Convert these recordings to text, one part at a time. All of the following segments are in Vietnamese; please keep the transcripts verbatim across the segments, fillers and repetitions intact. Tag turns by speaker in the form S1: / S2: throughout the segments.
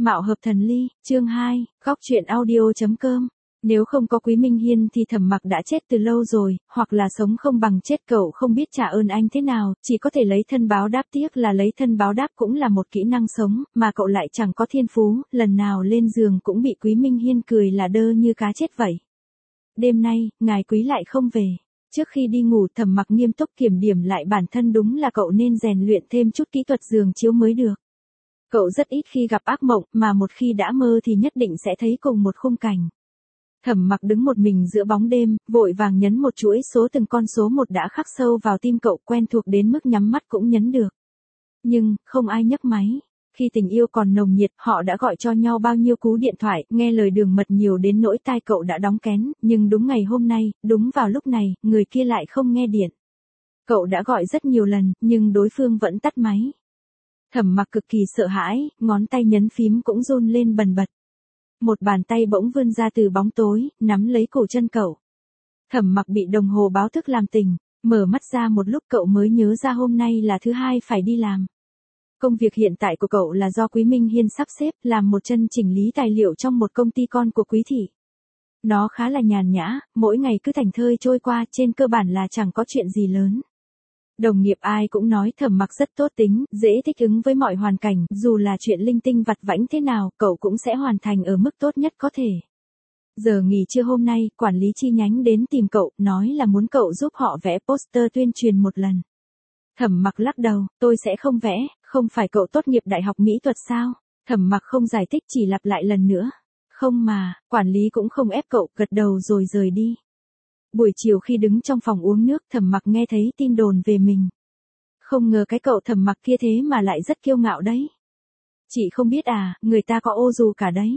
S1: Mạo hợp thần ly, chương hai, góc truyện audio chấm com. Nếu không có Quý Minh Hiên thì Thẩm Mặc đã chết từ lâu rồi, hoặc là sống không bằng chết. Cậu không biết trả ơn anh thế nào, chỉ có thể lấy thân báo đáp. Tiếc là lấy thân báo đáp cũng là một kỹ năng sống, mà cậu lại chẳng có thiên phú, lần nào lên giường cũng bị Quý Minh Hiên cười là đơ như cá chết vậy. Đêm nay, ngài Quý lại không về. Trước khi đi ngủ, Thẩm Mặc nghiêm túc kiểm điểm lại bản thân, đúng là cậu nên rèn luyện thêm chút kỹ thuật giường chiếu mới được. Cậu rất ít khi gặp ác mộng, mà một khi đã mơ thì nhất định sẽ thấy cùng một khung cảnh. Thẩm Mặc đứng một mình giữa bóng đêm, vội vàng nhấn một chuỗi số, từng con số một đã khắc sâu vào tim cậu, quen thuộc đến mức nhắm mắt cũng nhấn được. Nhưng, không ai nhấc máy. Khi tình yêu còn nồng nhiệt, họ đã gọi cho nhau bao nhiêu cú điện thoại, nghe lời đường mật nhiều đến nỗi tai cậu đã đóng kén, nhưng đúng ngày hôm nay, đúng vào lúc này, người kia lại không nghe điện. Cậu đã gọi rất nhiều lần, nhưng đối phương vẫn tắt máy. Thẩm Mặc cực kỳ sợ hãi, ngón tay nhấn phím cũng run lên bần bật. Một bàn tay bỗng vươn ra từ bóng tối, nắm lấy cổ chân cậu. Thẩm Mặc bị đồng hồ báo thức làm tỉnh, mở mắt ra một lúc cậu mới nhớ ra hôm nay là thứ hai phải đi làm. Công việc hiện tại của cậu là do Quý Minh Hiên sắp xếp, làm một chân chỉnh lý tài liệu trong một công ty con của Quý thị. Nó khá là nhàn nhã, mỗi ngày cứ thảnh thơi trôi qua, trên cơ bản là chẳng có chuyện gì lớn. Đồng nghiệp ai cũng nói Thẩm Mặc rất tốt tính, dễ thích ứng với mọi hoàn cảnh, dù là chuyện linh tinh vặt vãnh thế nào, cậu cũng sẽ hoàn thành ở mức tốt nhất có thể. Giờ nghỉ trưa hôm nay, quản lý chi nhánh đến tìm cậu, nói là muốn cậu giúp họ vẽ poster tuyên truyền một lần. Thẩm Mặc lắc đầu, tôi sẽ không vẽ, không phải cậu tốt nghiệp đại học mỹ thuật sao? Thẩm Mặc không giải thích, chỉ lặp lại lần nữa. Không mà, quản lý cũng không ép cậu, gật đầu rồi rời đi. Buổi chiều khi đứng trong phòng uống nước, Thẩm Mặc nghe thấy tin đồn về mình. Không ngờ cái cậu Thẩm Mặc kia thế mà lại rất kiêu ngạo đấy. Chị không biết à, người ta có ô dù cả đấy.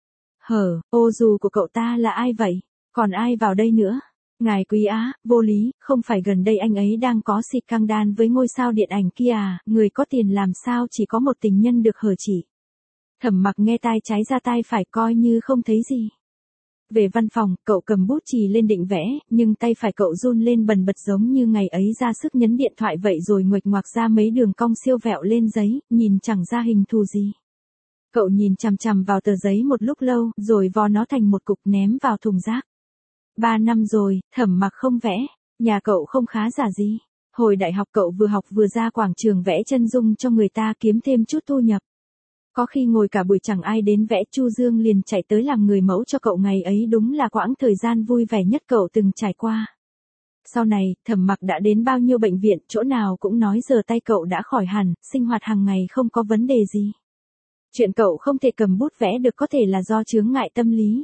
S1: Hở, ô dù của cậu ta là ai vậy? Còn ai vào đây nữa? Ngài Quý á, vô lý, không phải gần đây anh ấy đang có xịt căng đan với ngôi sao điện ảnh kia à, người có tiền làm sao chỉ có một tình nhân được hở chỉ. Thẩm Mặc nghe tai trái ra tai phải, coi như không thấy gì. Về văn phòng, cậu cầm bút chì lên định vẽ, nhưng tay phải cậu run lên bần bật giống như ngày ấy ra sức nhấn điện thoại vậy, rồi nguệch ngoạc ra mấy đường cong siêu vẹo lên giấy, nhìn chẳng ra hình thù gì. Cậu nhìn chằm chằm vào tờ giấy một lúc lâu, rồi vò nó thành một cục ném vào thùng rác. Ba năm rồi, Thẩm Mặc không vẽ, nhà cậu không khá giả gì. Hồi đại học cậu vừa học vừa ra quảng trường vẽ chân dung cho người ta kiếm thêm chút thu nhập. Có khi ngồi cả buổi chẳng ai đến vẽ, Chu Dương liền chạy tới làm người mẫu cho cậu, ngày ấy đúng là quãng thời gian vui vẻ nhất cậu từng trải qua. Sau này, Thẩm Mặc đã đến bao nhiêu bệnh viện, chỗ nào cũng nói giờ tay cậu đã khỏi hẳn, sinh hoạt hàng ngày không có vấn đề gì. Chuyện cậu không thể cầm bút vẽ được có thể là do chướng ngại tâm lý.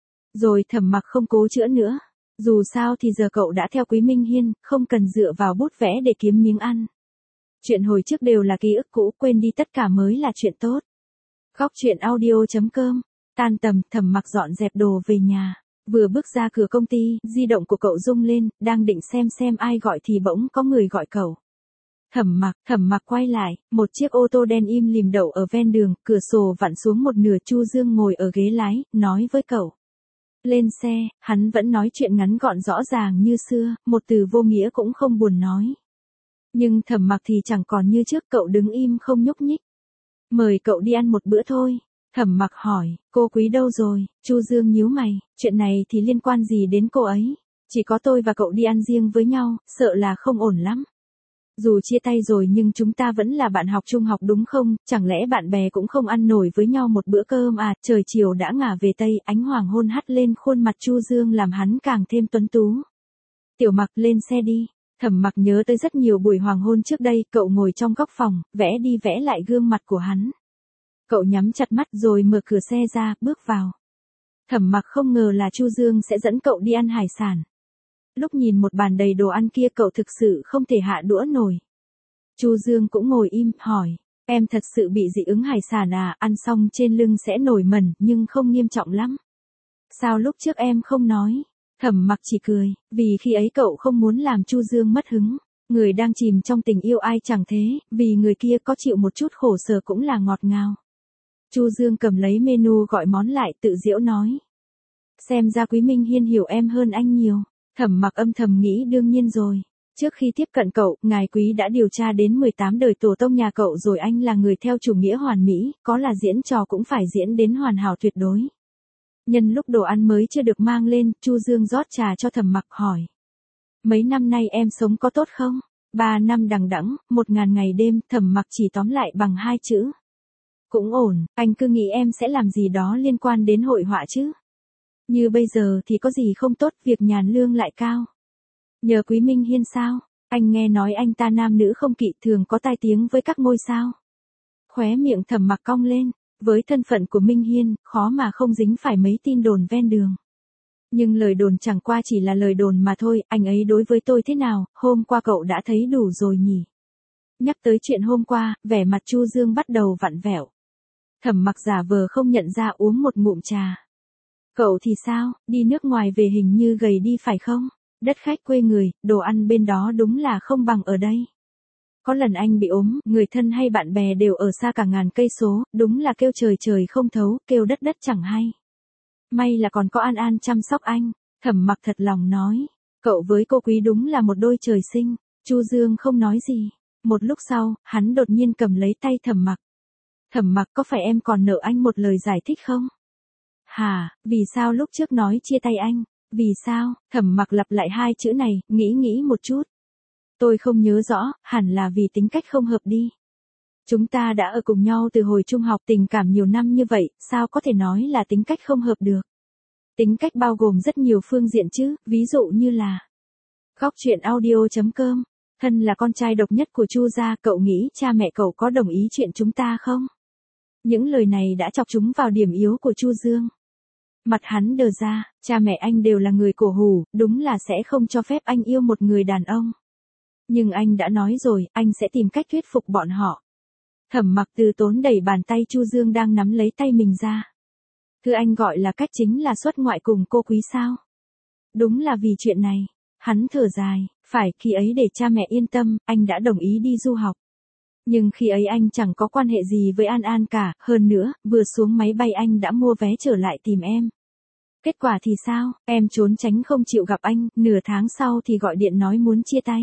S1: Rồi Thẩm Mặc không cố chữa nữa. Dù sao thì giờ cậu đã theo Quý Minh Hiên, không cần dựa vào bút vẽ để kiếm miếng ăn. Chuyện hồi trước đều là ký ức cũ, quên đi tất cả mới là chuyện tốt. Góc truyện audio chấm com. Tan tầm, Thẩm Mặc dọn dẹp đồ về nhà. Vừa bước ra cửa công ty, di động của cậu rung lên, đang định xem xem ai gọi thì bỗng có người gọi cậu. Thẩm Mặc, Thẩm Mặc quay lại, một chiếc ô tô đen im lìm đậu ở ven đường, cửa sổ vặn xuống một nửa, Chu Dương ngồi ở ghế lái, nói với cậu. Lên xe, hắn vẫn nói chuyện ngắn gọn rõ ràng như xưa, một từ vô nghĩa cũng không buồn nói. Nhưng Thẩm Mặc thì chẳng còn như trước, cậu đứng im không nhúc nhích. Mời cậu đi ăn một bữa thôi. Thẩm Mặc hỏi, cô Quý đâu rồi? Chu Dương nhíu mày, chuyện này thì liên quan gì đến cô ấy? Chỉ có tôi và cậu đi ăn riêng với nhau, sợ là không ổn lắm. Dù chia tay rồi nhưng chúng ta vẫn là bạn học trung học đúng không? Chẳng lẽ bạn bè cũng không ăn nổi với nhau một bữa cơm à? Trời chiều đã ngả về tây, ánh hoàng hôn hắt lên khuôn mặt Chu Dương làm hắn càng thêm tuấn tú. Tiểu Mặc, lên xe đi. Thẩm Mặc nhớ tới rất nhiều buổi hoàng hôn trước đây, cậu ngồi trong góc phòng, vẽ đi vẽ lại gương mặt của hắn. Cậu nhắm chặt mắt rồi mở cửa xe ra, bước vào. Thẩm Mặc không ngờ là Chu Dương sẽ dẫn cậu đi ăn hải sản. Lúc nhìn một bàn đầy đồ ăn kia cậu thực sự không thể hạ đũa nổi. Chu Dương cũng ngồi im, hỏi, em thật sự bị dị ứng hải sản à? Ăn xong trên lưng sẽ nổi mẩn, nhưng không nghiêm trọng lắm. Sao lúc trước em không nói? Thẩm Mặc chỉ cười, vì khi ấy cậu không muốn làm Chu Dương mất hứng. Người đang chìm trong tình yêu ai chẳng thế, vì người kia có chịu một chút khổ sở cũng là ngọt ngào. Chu Dương cầm lấy menu gọi món lại, tự giễu nói. Xem ra Quý Minh Hiên hiểu em hơn anh nhiều. Thẩm Mặc âm thầm nghĩ đương nhiên rồi. Trước khi tiếp cận cậu, ngài quý đã điều tra đến mười tám đời tổ tông nhà cậu rồi, anh là người theo chủ nghĩa hoàn mỹ, có là diễn trò cũng phải diễn đến hoàn hảo tuyệt đối. Nhân lúc đồ ăn mới chưa được mang lên, Chu Dương rót trà cho Thẩm Mặc hỏi. Mấy năm nay em sống có tốt không? Ba năm đằng đẵng, một ngàn ngày đêm, Thẩm Mặc chỉ tóm lại bằng hai chữ. Cũng ổn, anh cứ nghĩ em sẽ làm gì đó liên quan đến hội họa chứ. Như bây giờ thì có gì không tốt, việc nhàn lương lại cao. Nhờ Quý Minh Hiên sao? Anh nghe nói anh ta nam nữ không kỵ, thường có tai tiếng với các ngôi sao. Khóe miệng Thẩm Mặc cong lên, với thân phận của Minh Hiên, khó mà không dính phải mấy tin đồn ven đường. Nhưng lời đồn chẳng qua chỉ là lời đồn mà thôi, anh ấy đối với tôi thế nào, hôm qua cậu đã thấy đủ rồi nhỉ? Nhắc tới chuyện hôm qua, vẻ mặt Chu Dương bắt đầu vặn vẹo. Thẩm Mặc giả vờ không nhận ra, uống một ngụm trà. Cậu thì sao, đi nước ngoài về hình như gầy đi phải không? Đất khách quê người, đồ ăn bên đó đúng là không bằng ở đây. Có lần anh bị ốm, người thân hay bạn bè đều ở xa cả ngàn cây số, đúng là kêu trời trời không thấu, kêu đất đất chẳng hay. May là còn có An An chăm sóc anh, Thẩm Mặc thật lòng nói. Cậu với cô Quý đúng là một đôi trời sinh. Chu Dương không nói gì. Một lúc sau, hắn đột nhiên cầm lấy tay Thẩm Mặc. Thẩm Mặc, có phải em còn nợ anh một lời giải thích không? Hả, vì sao lúc trước nói chia tay anh? Vì sao? Thẩm Mặc lặp lại hai chữ này, nghĩ nghĩ một chút. Tôi không nhớ rõ, hẳn là vì tính cách không hợp đi. Chúng ta đã ở cùng nhau từ hồi trung học, tình cảm nhiều năm như vậy, sao có thể nói là tính cách không hợp được? Tính cách bao gồm rất nhiều phương diện chứ, ví dụ như là... Góc truyện audio chấm com. Thân là con trai độc nhất của Chu gia, cậu nghĩ cha mẹ cậu có đồng ý chuyện chúng ta không? Những lời này đã chọc chúng vào điểm yếu của Chu Dương. Mặt hắn đờ ra, cha mẹ anh đều là người cổ hủ, đúng là sẽ không cho phép anh yêu một người đàn ông. Nhưng anh đã nói rồi, anh sẽ tìm cách thuyết phục bọn họ. Thẩm Mặc từ tốn đẩy bàn tay Chu Dương đang nắm lấy tay mình ra. Thứ anh gọi là cách chính là xuất ngoại cùng cô Quý sao? Đúng là vì chuyện này. Hắn thở dài, phải, khi ấy để cha mẹ yên tâm, anh đã đồng ý đi du học. Nhưng khi ấy anh chẳng có quan hệ gì với An An cả, hơn nữa, vừa xuống máy bay anh đã mua vé trở lại tìm em. Kết quả thì sao, em trốn tránh không chịu gặp anh, nửa tháng sau thì gọi điện nói muốn chia tay.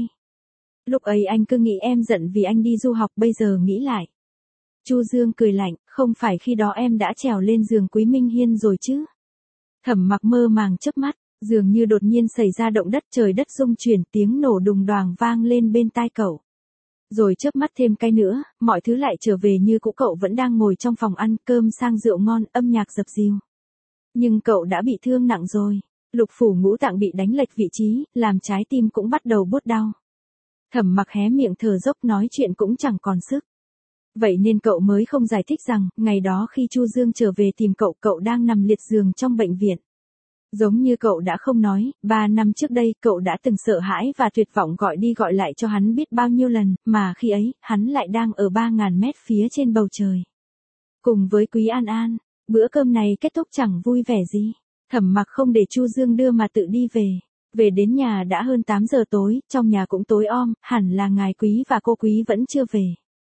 S1: Lúc ấy anh cứ nghĩ em giận vì anh đi du học, bây giờ nghĩ lại. Chu Dương cười lạnh, không phải khi đó em đã trèo lên giường Quý Minh Hiên rồi chứ? Thẩm Mặc mơ màng chớp mắt, dường như đột nhiên xảy ra động đất, trời đất rung chuyển, tiếng nổ đùng đoàng vang lên bên tai cậu. Rồi chớp mắt thêm cái nữa, mọi thứ lại trở về như cũ, cậu vẫn đang ngồi trong phòng ăn, cơm sang rượu ngon, âm nhạc dập dìu. Nhưng cậu đã bị thương nặng rồi, lục phủ ngũ tạng bị đánh lệch vị trí, làm trái tim cũng bắt đầu buốt đau. Thẩm Mặc hé miệng thở dốc, nói chuyện cũng chẳng còn sức. Vậy nên cậu mới không giải thích rằng, ngày đó khi Chu Dương trở về tìm cậu, cậu đang nằm liệt giường trong bệnh viện. Giống như cậu đã không nói, ba năm trước đây, cậu đã từng sợ hãi và tuyệt vọng gọi đi gọi lại cho hắn biết bao nhiêu lần, mà khi ấy, hắn lại đang ở ba ngàn mét phía trên bầu trời. Cùng với Quý An An, bữa cơm này kết thúc chẳng vui vẻ gì. Thẩm Mặc không để Chu Dương đưa mà tự đi về. Về đến nhà đã hơn tám giờ tối, trong nhà cũng tối om, hẳn là ngài Quý và cô Quý vẫn chưa về.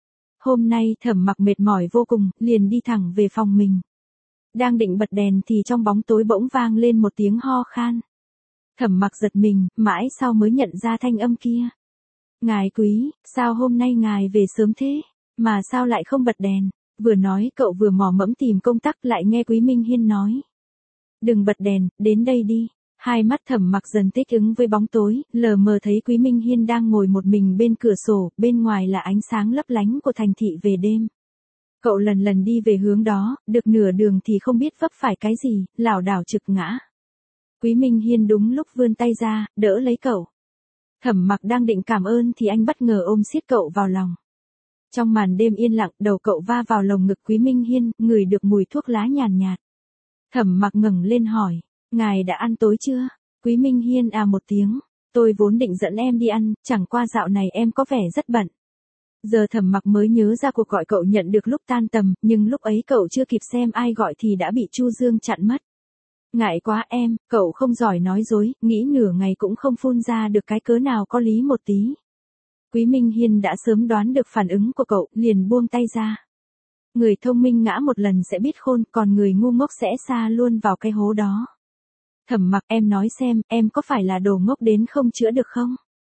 S1: Hôm nay Thẩm Mặc mệt mỏi vô cùng, liền đi thẳng về phòng mình. Đang định bật đèn thì trong bóng tối bỗng vang lên một tiếng ho khan. Thẩm Mặc giật mình, mãi sau mới nhận ra thanh âm kia. Ngài Quý, sao hôm nay ngài về sớm thế, mà sao lại không bật đèn? Vừa nói cậu vừa mò mẫm tìm công tắc, lại nghe Quý Minh Hiên nói. Đừng bật đèn, đến đây đi. Hai mắt Thẩm Mặc dần thích ứng với bóng tối, lờ mờ thấy Quý Minh Hiên đang ngồi một mình bên cửa sổ, bên ngoài là ánh sáng lấp lánh của thành thị về đêm. Cậu lần lần đi về hướng đó, được nửa đường thì không biết vấp phải cái gì, lảo đảo trực ngã. Quý Minh Hiên đúng lúc vươn tay ra, đỡ lấy cậu. Thẩm Mặc đang định cảm ơn thì anh bất ngờ ôm siết cậu vào lòng. Trong màn đêm yên lặng, đầu cậu va vào lồng ngực Quý Minh Hiên, ngửi được mùi thuốc lá nhàn nhạt. Thẩm Mặc ngẩng lên hỏi, ngài đã ăn tối chưa? Quý Minh Hiên à một tiếng, tôi vốn định dẫn em đi ăn, chẳng qua dạo này em có vẻ rất bận. Giờ Thẩm Mặc mới nhớ ra cuộc gọi cậu nhận được lúc tan tầm, nhưng lúc ấy cậu chưa kịp xem ai gọi thì đã bị Chu Dương chặn mất. Ngại quá em, cậu không giỏi nói dối, nghĩ nửa ngày cũng không phun ra được cái cớ nào có lý một tí. Quý Minh Hiên đã sớm đoán được phản ứng của cậu, liền buông tay ra. Người thông minh ngã một lần sẽ biết khôn, còn người ngu ngốc sẽ sa luôn vào cái hố đó. Thẩm Mặc, em nói xem, em có phải là đồ ngốc đến không chữa được không?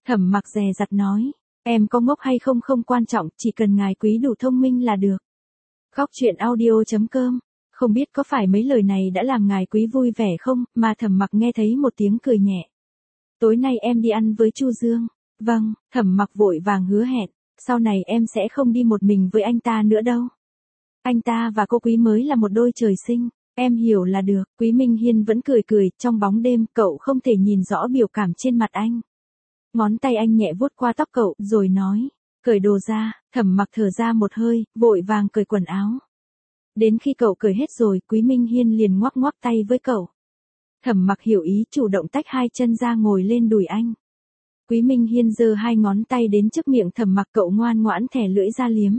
S1: Thẩm Mặc dè dặt nói, em có ngốc hay không không quan trọng, chỉ cần ngài quý đủ thông minh là được. Góc truyện audio chấm com. Không biết có phải mấy lời này đã làm ngài quý vui vẻ không, mà Thẩm Mặc nghe thấy một tiếng cười nhẹ. Tối nay em đi ăn với Chu Dương. Vâng, Thẩm Mặc vội vàng hứa hẹn, sau này em sẽ không đi một mình với anh ta nữa đâu. Anh ta và cô Quý mới là một đôi trời sinh, em hiểu là được. Quý Minh Hiên vẫn cười cười, trong bóng đêm cậu không thể nhìn rõ biểu cảm trên mặt anh. Ngón tay anh nhẹ vuốt qua tóc cậu, rồi nói, cởi đồ ra. Thẩm Mặc thở ra một hơi, vội vàng cởi quần áo. Đến khi cậu cởi hết rồi, Quý Minh Hiên liền ngoắc ngoắc tay với cậu. Thẩm Mặc hiểu ý, chủ động tách hai chân ra ngồi lên đùi anh. Quý Minh Hiên giơ hai ngón tay đến trước miệng Thẩm Mặc, cậu ngoan ngoãn thè lưỡi ra liếm.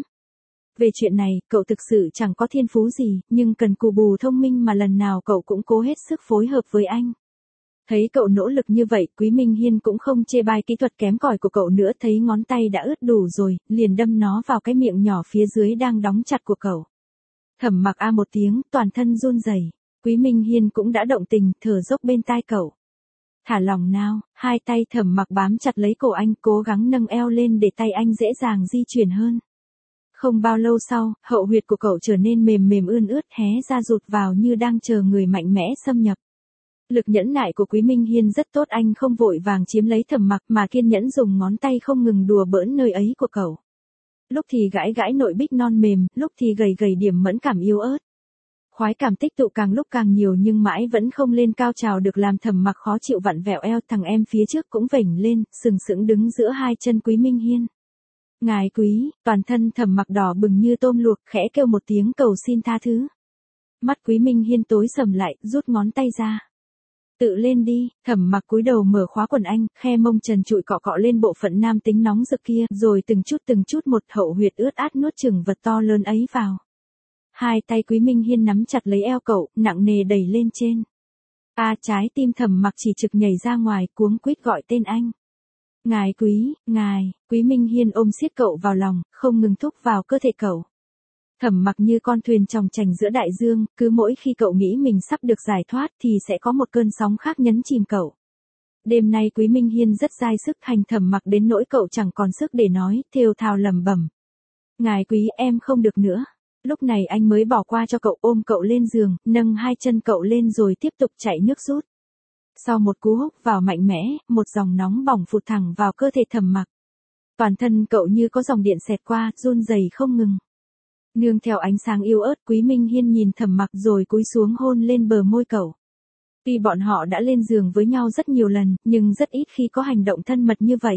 S1: Về chuyện này, cậu thực sự chẳng có thiên phú gì, nhưng cần cù bù thông minh mà lần nào cậu cũng cố hết sức phối hợp với anh. Thấy cậu nỗ lực như vậy, Quý Minh Hiên cũng không chê bai kỹ thuật kém cỏi của cậu nữa, thấy ngón tay đã ướt đủ rồi, liền đâm nó vào cái miệng nhỏ phía dưới đang đóng chặt của cậu. Thẩm Mặc a một tiếng, toàn thân run rẩy. Quý Minh Hiên cũng đã động tình, thở dốc bên tai cậu. Thả lỏng nào. Hai tay Thẩm Mặc bám chặt lấy cổ anh, cố gắng nâng eo lên để tay anh dễ dàng di chuyển hơn. Không bao lâu sau, hậu huyệt của cậu trở nên mềm mềm ươn ướt, hé ra rụt vào như đang chờ người mạnh mẽ xâm nhập. Lực nhẫn nại của Quý Minh Hiên rất tốt, anh không vội vàng chiếm lấy Thẩm Mặc mà kiên nhẫn dùng ngón tay không ngừng đùa bỡn nơi ấy của cậu. Lúc thì gãi gãi nội bích non mềm, lúc thì gầy gầy điểm mẫn cảm yếu ớt. Khoái cảm tích tụ càng lúc càng nhiều nhưng mãi vẫn không lên cao trào được, làm Thẩm Mặc khó chịu vặn vẹo eo. Thằng em phía trước cũng vểnh lên, sừng sững đứng giữa hai chân Quý Minh Hiên. Ngài quý. Toàn thân Thẩm Mặc đỏ bừng như tôm luộc, khẽ kêu một tiếng cầu xin tha thứ. Mắt Quý Minh Hiên tối sầm lại, rút ngón tay ra. Tự lên đi. Thẩm Mặc cúi đầu mở khóa quần anh, khe mông trần trụi cọ cọ lên bộ phận nam tính nóng rực kia, rồi từng chút từng chút một hậu huyệt ướt át nuốt chửng vật to lớn ấy vào. Hai tay Quý Minh Hiên nắm chặt lấy eo cậu, nặng nề đẩy lên trên. A à, trái tim Thẩm Mặc chỉ trực nhảy ra ngoài, cuống quýt gọi tên anh. Ngài quý, ngài. Quý Minh Hiên ôm siết cậu vào lòng, không ngừng thúc vào cơ thể cậu. Thẩm Mặc như con thuyền chòng chành giữa đại dương, cứ mỗi khi cậu nghĩ mình sắp được giải thoát thì sẽ có một cơn sóng khác nhấn chìm cậu. Đêm nay Quý Minh Hiên rất dai sức, hành Thẩm Mặc đến nỗi cậu chẳng còn sức để nói, thều thào lẩm bẩm. Ngài quý, em không được nữa. Lúc này anh mới bỏ qua cho cậu, ôm cậu lên giường, nâng hai chân cậu lên rồi tiếp tục chạy nước rút. Sau một cú húc vào mạnh mẽ, một dòng nóng bỏng phụt thẳng vào cơ thể Thẩm Mặc. Toàn thân cậu như có dòng điện xẹt qua, run rẩy không ngừng. Nương theo ánh sáng yêu ớt, Quý Minh Hiên nhìn Thẩm Mặc rồi cúi xuống hôn lên bờ môi cậu. Tuy bọn họ đã lên giường với nhau rất nhiều lần, nhưng rất ít khi có hành động thân mật như vậy.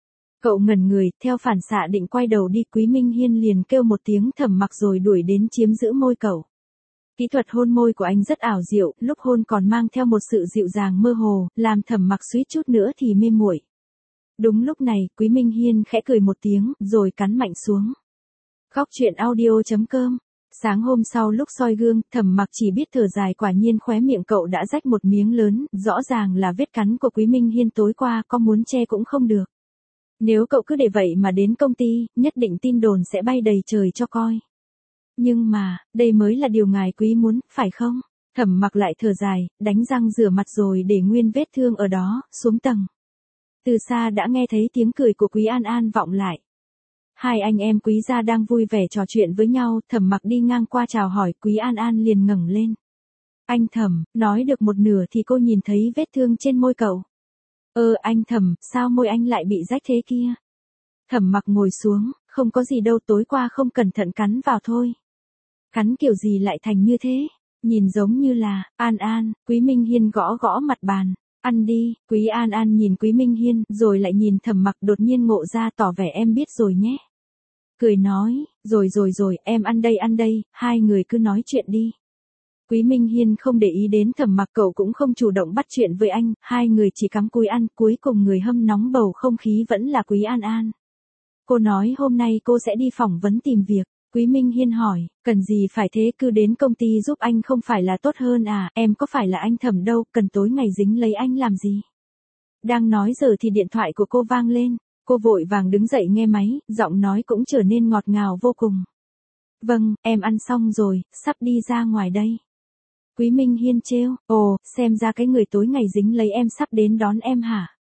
S1: Cậu ngẩn người, theo phản xạ định quay đầu đi, Quý Minh Hiên liền kêu một tiếng Thẩm Mặc rồi đuổi đến chiếm giữ môi cậu. Kỹ thuật hôn môi của anh rất ảo diệu, lúc hôn còn mang theo một sự dịu dàng mơ hồ, làm Thẩm Mặc suýt chút nữa thì mê muội. Đúng lúc này, Quý Minh Hiên khẽ cười một tiếng, rồi cắn mạnh xuống. Góc truyện audio chấm com. Sáng hôm sau lúc soi gương, Thẩm Mặc chỉ biết thở dài, quả nhiên khóe miệng cậu đã rách một miếng lớn, rõ ràng là vết cắn của Quý Minh Hiên tối qua, có muốn che cũng không được. Nếu cậu cứ để vậy mà đến công ty, nhất định tin đồn sẽ bay đầy trời cho coi. Nhưng mà, đây mới là điều ngài quý muốn, phải không? Thẩm Mặc lại thở dài, đánh răng rửa mặt rồi để nguyên vết thương ở đó, xuống tầng. Từ xa đã nghe thấy tiếng cười của Quý An An vọng lại. Hai anh em Quý gia đang vui vẻ trò chuyện với nhau, Thẩm Mặc đi ngang qua chào hỏi, Quý An An liền ngẩng lên. Anh Thẩm, nói được một nửa thì cô nhìn thấy vết thương trên môi cậu. Ơ anh Thẩm, sao môi anh lại bị rách thế kia? Thẩm Mặc ngồi xuống, không có gì đâu, tối qua không cẩn thận cắn vào thôi. Cắn kiểu gì lại thành như thế? Nhìn giống như là, An An. Quý Minh Hiên gõ gõ mặt bàn. Ăn đi. Quý An An nhìn Quý Minh Hiên, rồi lại nhìn Thẩm Mặc, đột nhiên ngộ ra, tỏ vẻ em biết rồi nhé. Cười nói, rồi rồi rồi, em ăn đây ăn đây, hai người cứ nói chuyện đi. Quý Minh Hiên không để ý đến Thẩm Mặc, cậu cũng không chủ động bắt chuyện với anh, hai người chỉ cắm cúi ăn, cuối cùng người hâm nóng bầu không khí vẫn là Quý An An. Cô nói hôm nay cô sẽ đi phỏng vấn tìm việc. Quý Minh Hiên hỏi, cần gì phải thế, cứ đến công ty giúp anh không phải là tốt hơn à, em có phải là anh Thẩm đâu, cần tối ngày dính lấy anh làm gì. Đang nói giờ thì điện thoại của cô vang lên, cô vội vàng đứng dậy nghe máy, giọng nói cũng trở nên ngọt ngào vô cùng. Vâng, em ăn xong rồi, sắp đi ra ngoài đây. Quý Minh Hiên trêu, ồ, xem ra cái người tối ngày dính lấy em sắp đến đón em hả?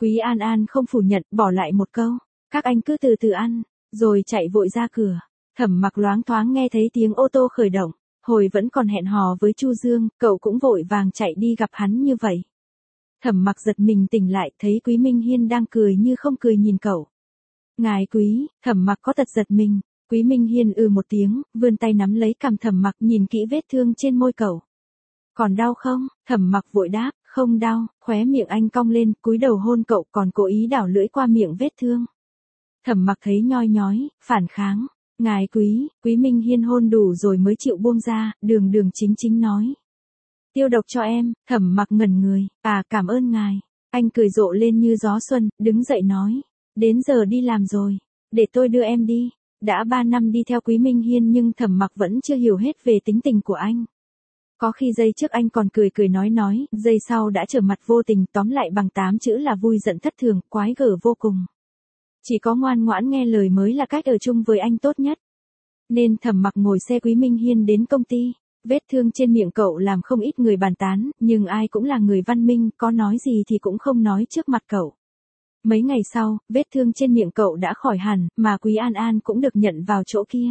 S1: Quý An An không phủ nhận, bỏ lại một câu. Các anh cứ từ từ ăn, rồi chạy vội ra cửa. Thẩm Mặc loáng thoáng nghe thấy tiếng ô tô khởi động. Hồi vẫn còn hẹn hò với Chu Dương, cậu cũng vội vàng chạy đi gặp hắn như vậy. Thẩm Mặc giật mình tỉnh lại, thấy Quý Minh Hiên đang cười như không cười nhìn cậu. Ngài Quý, Thẩm Mặc có tật giật mình. Quý Minh Hiên ừ một tiếng, vươn tay nắm lấy cằm Thẩm Mặc, nhìn kỹ vết thương trên môi cậu. Còn đau không? Thẩm Mặc vội đáp, không đau. Khóe miệng anh cong lên, cúi đầu hôn cậu, còn cố ý đảo lưỡi qua miệng vết thương. Thẩm Mặc thấy nhoi nhói, phản kháng. Ngài Quý, Quý Minh Hiên hôn đủ rồi mới chịu buông ra, đường đường chính chính nói. Tiêu độc cho em. Thẩm Mặc ngẩn người, à cảm ơn ngài. Anh cười rộ lên như gió xuân, đứng dậy nói. Đến giờ đi làm rồi, để tôi đưa em đi. Đã ba năm đi theo Quý Minh Hiên nhưng Thẩm Mặc vẫn chưa hiểu hết về tính tình của anh. Có khi giây trước anh còn cười cười nói nói, giây sau đã trở mặt vô tình, tóm lại bằng tám chữ là vui giận thất thường, quái gở vô cùng. Chỉ có ngoan ngoãn nghe lời mới là cách ở chung với anh tốt nhất. Nên Thẩm Mặc ngồi xe Quý Minh Hiên đến công ty. Vết thương trên miệng cậu làm không ít người bàn tán, nhưng ai cũng là người văn minh, có nói gì thì cũng không nói trước mặt cậu. Mấy ngày sau, vết thương trên miệng cậu đã khỏi hẳn, mà Quý An An cũng được nhận vào chỗ kia.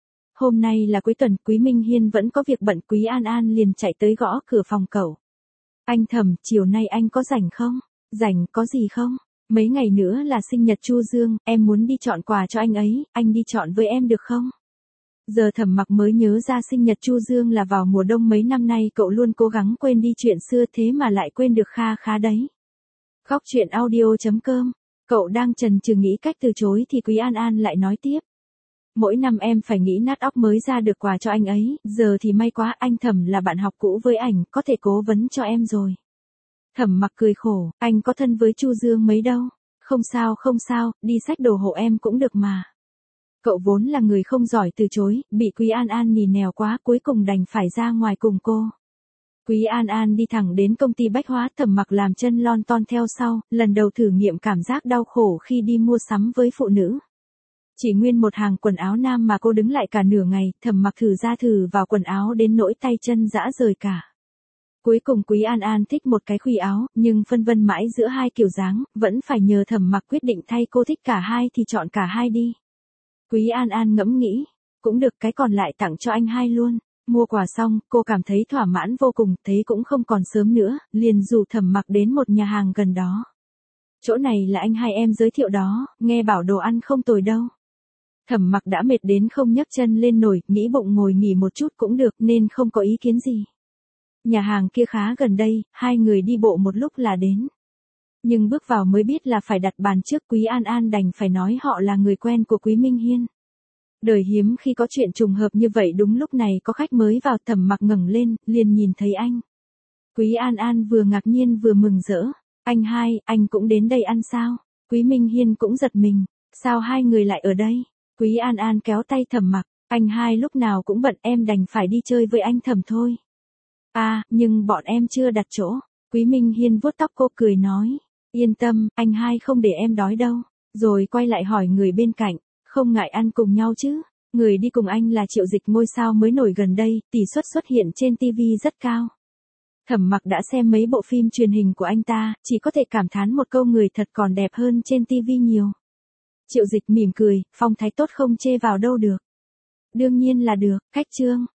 S1: Hôm nay là cuối tuần, Quý Minh Hiên vẫn có việc bận, Quý An An liền chạy tới gõ cửa phòng cậu. Anh Thẩm, chiều nay anh có rảnh không? Rảnh, có gì không? Mấy ngày nữa là sinh nhật Chu Dương, em muốn đi chọn quà cho anh ấy, anh đi chọn với em được không? Giờ Thẩm Mặc mới nhớ ra sinh nhật Chu Dương là vào mùa đông, mấy năm nay cậu luôn cố gắng quên đi chuyện xưa, thế mà lại quên được kha khá đấy. Góc truyện audio chấm com. Cậu đang chần chừ nghĩ cách từ chối thì Quý An An lại nói tiếp. Mỗi năm em phải nghĩ nát óc mới ra được quà cho anh ấy, giờ thì may quá, anh Thẩm là bạn học cũ với ảnh, có thể cố vấn cho em rồi. Thẩm Mặc cười khổ, anh có thân với Chu Dương mấy đâu. Không sao không sao, đi xách đồ hộ em cũng được mà. Cậu vốn là người không giỏi từ chối, bị Quý An An nỉ nèo quá, cuối cùng đành phải ra ngoài cùng cô. Quý An An đi thẳng đến công ty bách hóa, Thẩm Mặc làm chân lon ton theo sau, lần đầu thử nghiệm cảm giác đau khổ khi đi mua sắm với phụ nữ. Chỉ nguyên một hàng quần áo nam mà cô đứng lại cả nửa ngày, Thẩm Mặc thử ra thử vào quần áo đến nỗi tay chân rã rời cả. Cuối cùng Quý An An thích một cái khuy áo, nhưng phân vân mãi giữa hai kiểu dáng, vẫn phải nhờ Thẩm Mặc quyết định thay cô thích cả hai thì chọn cả hai đi. Quý An An ngẫm nghĩ, cũng được, cái còn lại tặng cho anh hai luôn. Mua quà xong, cô cảm thấy thỏa mãn vô cùng, thấy cũng không còn sớm nữa, liền rủ Thẩm Mặc đến một nhà hàng gần đó. Chỗ này là anh hai em giới thiệu đó, nghe bảo đồ ăn không tồi đâu. Thẩm Mặc đã mệt đến không nhấc chân lên nổi, nghĩ bụng ngồi nghỉ một chút cũng được nên không có ý kiến gì. Nhà hàng kia khá gần đây, hai người đi bộ một lúc là đến. Nhưng bước vào mới biết là phải đặt bàn trước, Quý An An đành phải nói họ là người quen của Quý Minh Hiên. Đời hiếm khi có chuyện trùng hợp như vậy, đúng lúc này có khách mới vào, Thẩm Mặc ngẩng lên, liền nhìn thấy anh. Quý An An vừa ngạc nhiên vừa mừng rỡ. Anh hai, anh cũng đến đây ăn sao? Quý Minh Hiên cũng giật mình. Sao hai người lại ở đây? Quý An An kéo tay Thẩm Mặc. Anh hai lúc nào cũng bận, em đành phải đi chơi với anh Thẩm thôi. À, nhưng bọn em chưa đặt chỗ. Quý Minh Hiên vuốt tóc cô cười nói. Yên tâm, anh hai không để em đói đâu. Rồi quay lại hỏi người bên cạnh. Không ngại ăn cùng nhau chứ? Người đi cùng anh là Triệu Dịch, ngôi sao mới nổi gần đây, tỷ suất xuất hiện trên ti vi rất cao. Thẩm Mặc đã xem mấy bộ phim truyền hình của anh ta, chỉ có thể cảm thán một câu, người thật còn đẹp hơn trên ti vi nhiều. Triệu Dịch mỉm cười, phong thái tốt không chê vào đâu được. Đương nhiên là được, khách trương.